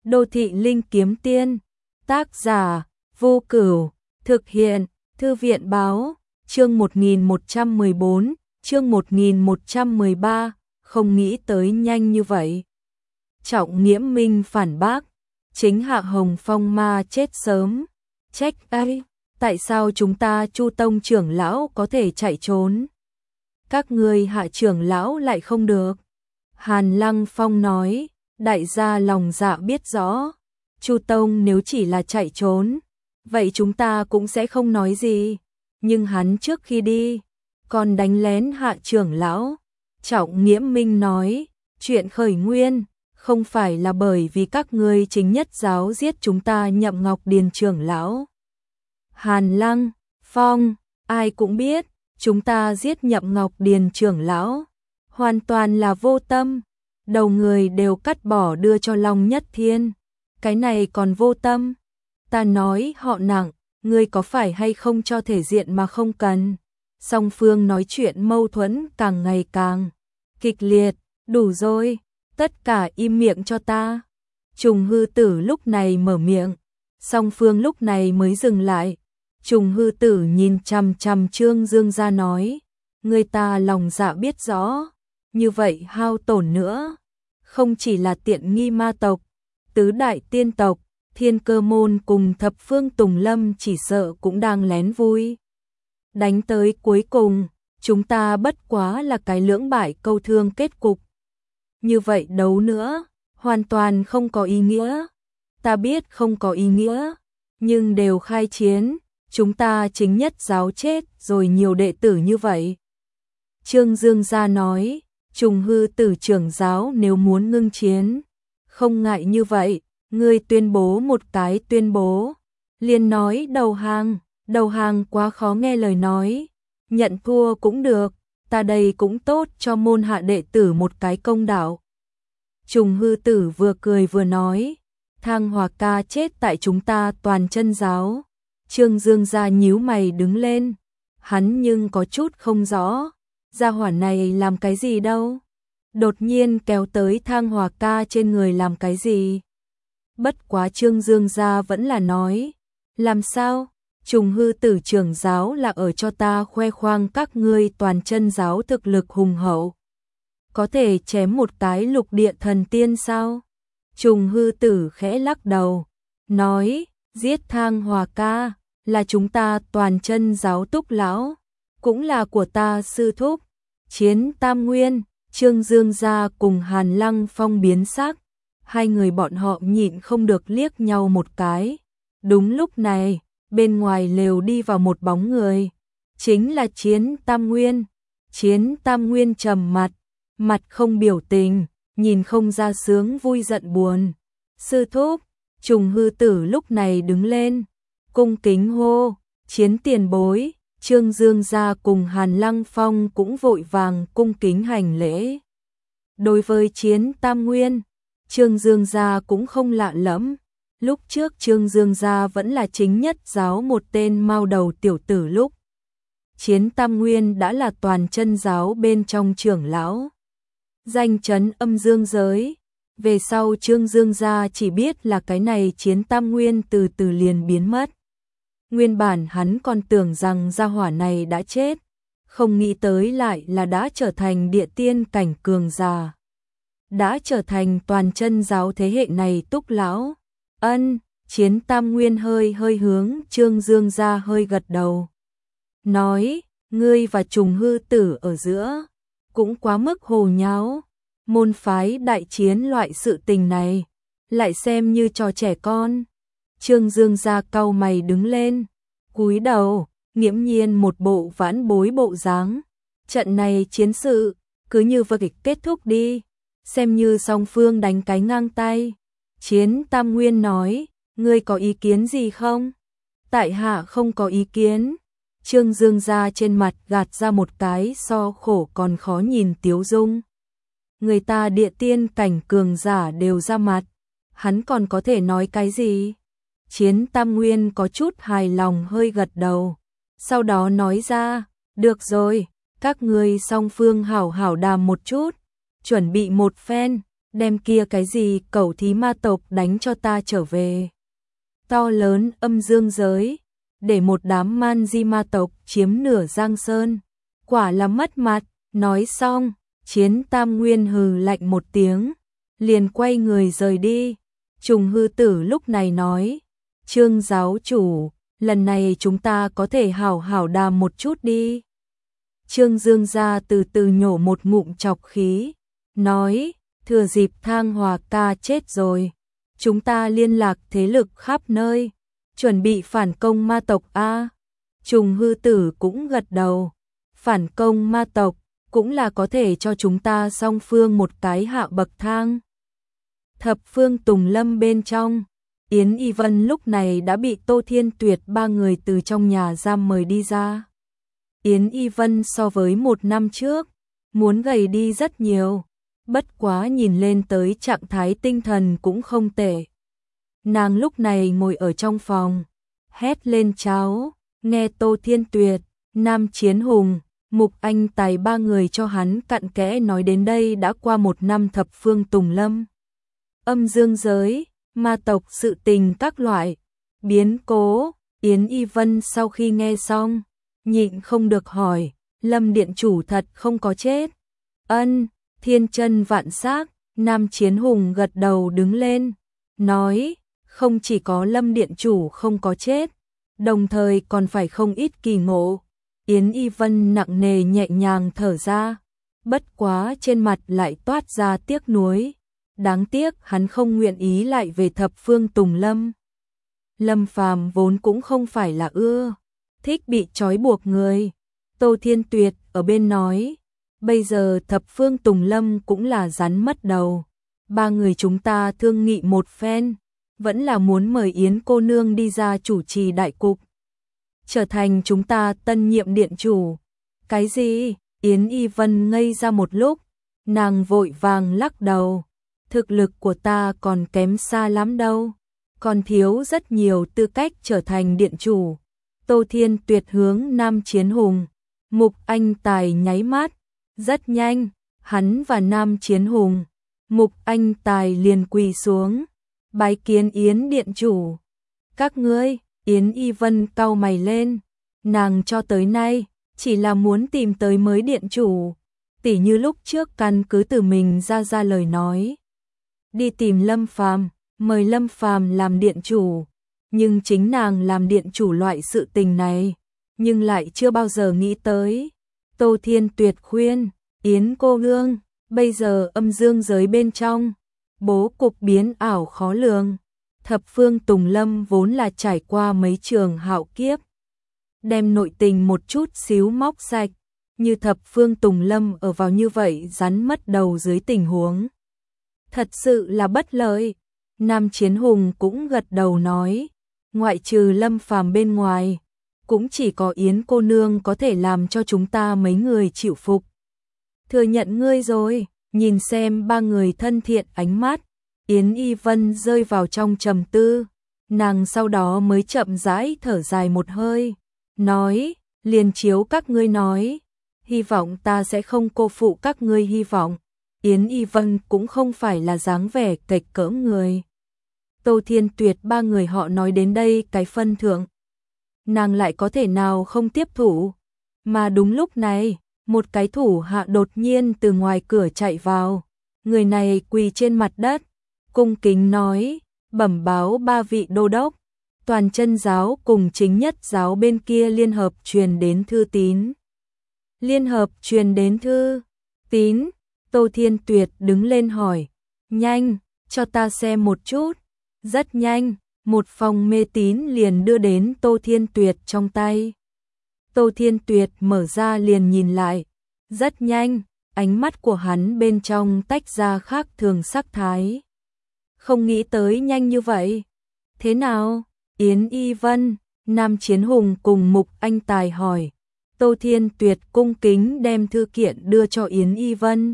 Đô thị linh kiếm tiên, tác giả, Vô Cửu, thực hiện, Thư viện báo, chương 1114, chương 1113, không nghĩ tới nhanh như vậy. Trọng Nghiễm Minh phản bác, chính Hạ Hồng Phong ma chết sớm, trách ấy, tại sao chúng ta Chu Tông trưởng lão có thể chạy trốn? Các ngươi Hạ trưởng lão lại không được. Hàn Lăng Phong nói, đại gia lòng dạ biết rõ, Chu Tông nếu chỉ là chạy trốn, vậy chúng ta cũng sẽ không nói gì, nhưng hắn trước khi đi, còn đánh lén Hạ trưởng lão. Trọng Nghiễm Minh nói, chuyện khởi nguyên, không phải là bởi vì các ngươi chính nhất giáo giết chúng ta Nhậm Ngọc Điền trưởng lão. Hàn Lăng Phong, ai cũng biết, chúng ta giết Nhậm Ngọc Điền trưởng lão, hoàn toàn là vô tâm, đầu người đều cắt bỏ đưa cho Long Nhất Thiên, cái này còn vô tâm. Ta nói họ nặng, ngươi có phải hay không cho thể diện mà không cần. Song phương nói chuyện mâu thuẫn càng ngày càng kịch liệt, đủ rồi, tất cả im miệng cho ta. Trùng Hư Tử lúc này mở miệng, song phương lúc này mới dừng lại. Trùng Hư Tử nhìn chằm chằm Trương Dương ra nói, người ta lòng dạ biết rõ, như vậy hao tổn nữa, không chỉ là tiện nghi ma tộc, tứ đại tiên tộc, Thiên Cơ Môn cùng Thập Phương Tùng Lâm chỉ sợ cũng đang lén vui. Đánh tới cuối cùng, chúng ta bất quá là cái lưỡng bại câu thương kết cục. Như vậy đấu nữa, hoàn toàn không có ý nghĩa. Ta biết không có ý nghĩa, nhưng đều khai chiến, chúng ta chính nhất giáo chết rồi nhiều đệ tử như vậy. Trương Dương gia nói, Trùng Hư Tử trưởng giáo nếu muốn ngưng chiến, không ngại như vậy, ngươi tuyên bố một cái tuyên bố, liền nói đầu hàng quá khó nghe lời nói, nhận thua cũng được, ta đây cũng tốt cho môn hạ đệ tử một cái công đạo. Trùng Hư Tử vừa cười vừa nói, Thang Hòa ca chết tại chúng ta Toàn Chân giáo. Trương Dương gia nhíu mày đứng lên, hắn nhưng có chút không rõ, gia hỏa này làm cái gì đâu, đột nhiên kéo tới Thang Hòa ca trên người làm cái gì. Bất quá Trương Dương gia vẫn là nói, làm sao, Trùng Hư Tử trưởng giáo là ở cho ta khoe khoang các ngươi Toàn Chân giáo thực lực hùng hậu, có thể chém một cái lục địa thần tiên sao? Trùng Hư Tử khẽ lắc đầu, nói, giết Thang Hòa ca là chúng ta Toàn Chân giáo túc lão, cũng là của ta sư thúc. Chiến Tam Nguyên, Trương Dương gia cùng Hàn Lăng Phong biến sắc, hai người bọn họ nhịn không được liếc nhau một cái. Đúng lúc này, bên ngoài lều đi vào một bóng người, chính là Chiến Tam Nguyên. Chiến Tam Nguyên trầm mặt không biểu tình, nhìn không ra sướng vui giận buồn. Sư thúc, Trùng Hư Tử lúc này đứng lên, cung kính hô, Chiến tiền bối. Trương Dương gia cùng Hàn Lăng Phong cũng vội vàng cung kính hành lễ. Đối với Chiến Tam Nguyên, Trương Dương gia cũng không lạ lẫm. Lúc trước Trương Dương gia vẫn là chính nhất giáo một tên mao đầu tiểu tử lúc. Chiến Tam Nguyên đã là Toàn Chân giáo bên trong trưởng lão, danh chấn âm dương giới. Về sau Trương Dương gia chỉ biết là cái này Chiến Tam Nguyên từ từ liền biến mất. Nguyên bản hắn còn tưởng rằng gia hỏa này đã chết, không nghĩ tới lại là đã trở thành địa tiên cảnh cường giả, đã trở thành Toàn Chân giáo thế hệ này túc lão. Ân, Chiến Tam Nguyên hơi hướng Trương Dương gia hơi gật đầu, nói, ngươi và Trùng Hư Tử ở giữa cũng quá mức hồ nháo, môn phái đại chiến loại sự tình này lại xem như trò trẻ con. Trương Dương gia cau mày đứng lên, cúi đầu, nghiễm nhiên một bộ vãn bối bộ dáng. Trận này chiến sự cứ như vậy kết thúc đi, xem như song phương đánh cái ngang tay. Chiến Tam Nguyên nói, ngươi có ý kiến gì không? Tại hạ không có ý kiến. Trương Dương gia trên mặt gạt ra một cái so khổ còn khó nhìn tiếu dung. Người ta địa tiên cảnh cường giả đều ra mặt, hắn còn có thể nói cái gì? Chiến Tam Nguyên có chút hài lòng hơi gật đầu, sau đó nói ra, được rồi, các ngươi song phương hảo hảo đàm một chút, chuẩn bị một phen, đem kia cái gì cẩu thí ma tộc đánh cho ta trở về. To lớn âm dương giới, để một đám man di ma tộc chiếm nửa Giang Sơn, quả là mất mặt. Nói xong, Chiến Tam Nguyên hừ lạnh một tiếng, liền quay người rời đi. Trùng hư tử lúc này nói, Trương giáo chủ, lần này chúng ta có thể hảo hảo đàm một chút đi. Trương Dương gia từ từ nhổ một ngụm chọc khí, nói, thừa dịp Thang Hòa ca chết rồi, chúng ta liên lạc thế lực khắp nơi, chuẩn bị phản công ma tộc a. Trùng hư tử cũng gật đầu, phản công ma tộc cũng là có thể cho chúng ta song phương một cái hạ bậc thang. Thập phương Tùng Lâm bên trong, Yến Y Vân lúc này đã bị Tô Thiên Tuyệt ba người từ trong nhà giam mời đi ra. Yến Y Vân so với một năm trước, muốn gầy đi rất nhiều, bất quá nhìn lên tới trạng thái tinh thần cũng không tệ. Nàng lúc này ngồi ở trong phòng, hét lên cháo, nghe Tô Thiên Tuyệt, Nam Chiến Hùng, Mục Anh Tài ba người cho hắn cặn kẽ nói đến đây đã qua một năm thập phương Tùng Lâm. Âm dương giới, ma tộc sự tình các loại, biến cố. Yến Y Vân sau khi nghe xong, nhịn không được hỏi, Lâm điện chủ thật không có chết? Ân, thiên chân vạn xác. Nam Chiến Hùng gật đầu đứng lên, nói, không chỉ có Lâm điện chủ không có chết, đồng thời còn phải không ít kỳ ngộ. Yến Y Vân nặng nề nhẹ nhàng thở ra, bất quá trên mặt lại toát ra tiếc nuối. Đáng tiếc hắn không nguyện ý lại về thập phương Tùng Lâm. Lâm Phàm vốn cũng không phải là thích bị trói buộc người. Tô Thiên Tuyệt ở bên nói, bây giờ thập phương Tùng Lâm cũng là rắn mất đầu. Ba người chúng ta thương nghị một phen, vẫn là muốn mời Yến cô nương đi ra chủ trì đại cục, trở thành chúng ta tân nhiệm điện chủ. Cái gì? Yến Y Vân ngây ra một lúc, nàng vội vàng lắc đầu. Thực lực của ta còn kém xa lắm đâu, còn thiếu rất nhiều tư cách trở thành điện chủ. Tô Thiên Tuyệt hướng Nam Chiến Hùng, Mục Anh Tài nháy mắt, rất nhanh, hắn và Nam Chiến Hùng, Mục Anh Tài liền quỳ xuống, bái kiến Yến điện chủ. Các ngươi? Yến Y Vân cau mày lên, nàng cho tới nay chỉ là muốn tìm tới mới điện chủ, tỉ như lúc trước căn cứ từ mình ra lời nói, đi tìm Lâm Phàm, mời Lâm Phàm làm điện chủ, nhưng chính nàng làm điện chủ loại sự tình này, nhưng lại chưa bao giờ nghĩ tới. Tô Thiên Tuyệt khuyên, Yến cô nương, bây giờ âm dương giới bên trong, bố cục biến ảo khó lường. Thập phương Tùng Lâm vốn là trải qua mấy trường hạo kiếp, đem nội tình một chút xíu móc sạch, như thập phương Tùng Lâm ở vào như vậy rắn mất đầu dưới tình huống, thật sự là bất lợi. Nam Chiến Hùng cũng gật đầu nói, ngoại trừ Lâm Phàm bên ngoài, cũng chỉ có Yến cô nương có thể làm cho chúng ta mấy người chịu phục. Thừa nhận ngươi rồi. Nhìn xem ba người thân thiện ánh mắt, Yến Y Vân rơi vào trong trầm tư, nàng sau đó mới chậm rãi thở dài một hơi, nói, liền chiếu các ngươi nói, hy vọng ta sẽ không cô phụ các ngươi hy vọng. Yến Y Vân cũng không phải là dáng vẻ kịch cỡm người. Tô Thiên Tuyệt ba người họ nói đến đây cái phân thượng, nàng lại có thể nào không tiếp thủ. Mà đúng lúc này, một cái thủ hạ đột nhiên từ ngoài cửa chạy vào, người này quỳ trên mặt đất, cung kính nói, bẩm báo ba vị đô đốc, Toàn Chân giáo cùng Chính Nhất giáo bên kia liên hợp truyền đến thư tín. Liên hợp truyền đến thư tín? Tô Thiên Tuyệt đứng lên hỏi, nhanh, cho ta xem một chút. Rất nhanh, một phong mê tín liền đưa đến Tô Thiên Tuyệt trong tay. Tô Thiên Tuyệt mở ra liền nhìn lại, rất nhanh, ánh mắt của hắn bên trong tách ra khác thường sắc thái. Không nghĩ tới nhanh như vậy. Thế nào? Yến Y Vân, Nam Chiến Hùng cùng Mục Anh Tài hỏi. Tô Thiên Tuyệt cung kính đem thư kiện đưa cho Yến Y Vân,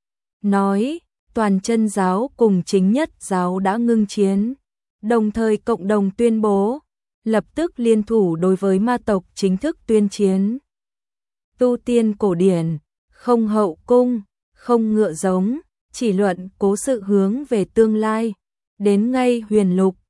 nói, Toàn Chân giáo cùng Chính Nhất giáo đã ngưng chiến, đồng thời cộng đồng tuyên bố, lập tức liên thủ đối với ma tộc chính thức tuyên chiến. Tu tiên cổ điển, không hậu cung, không ngựa giống, chỉ luận cố sự hướng về tương lai. Đến ngay huyền lục,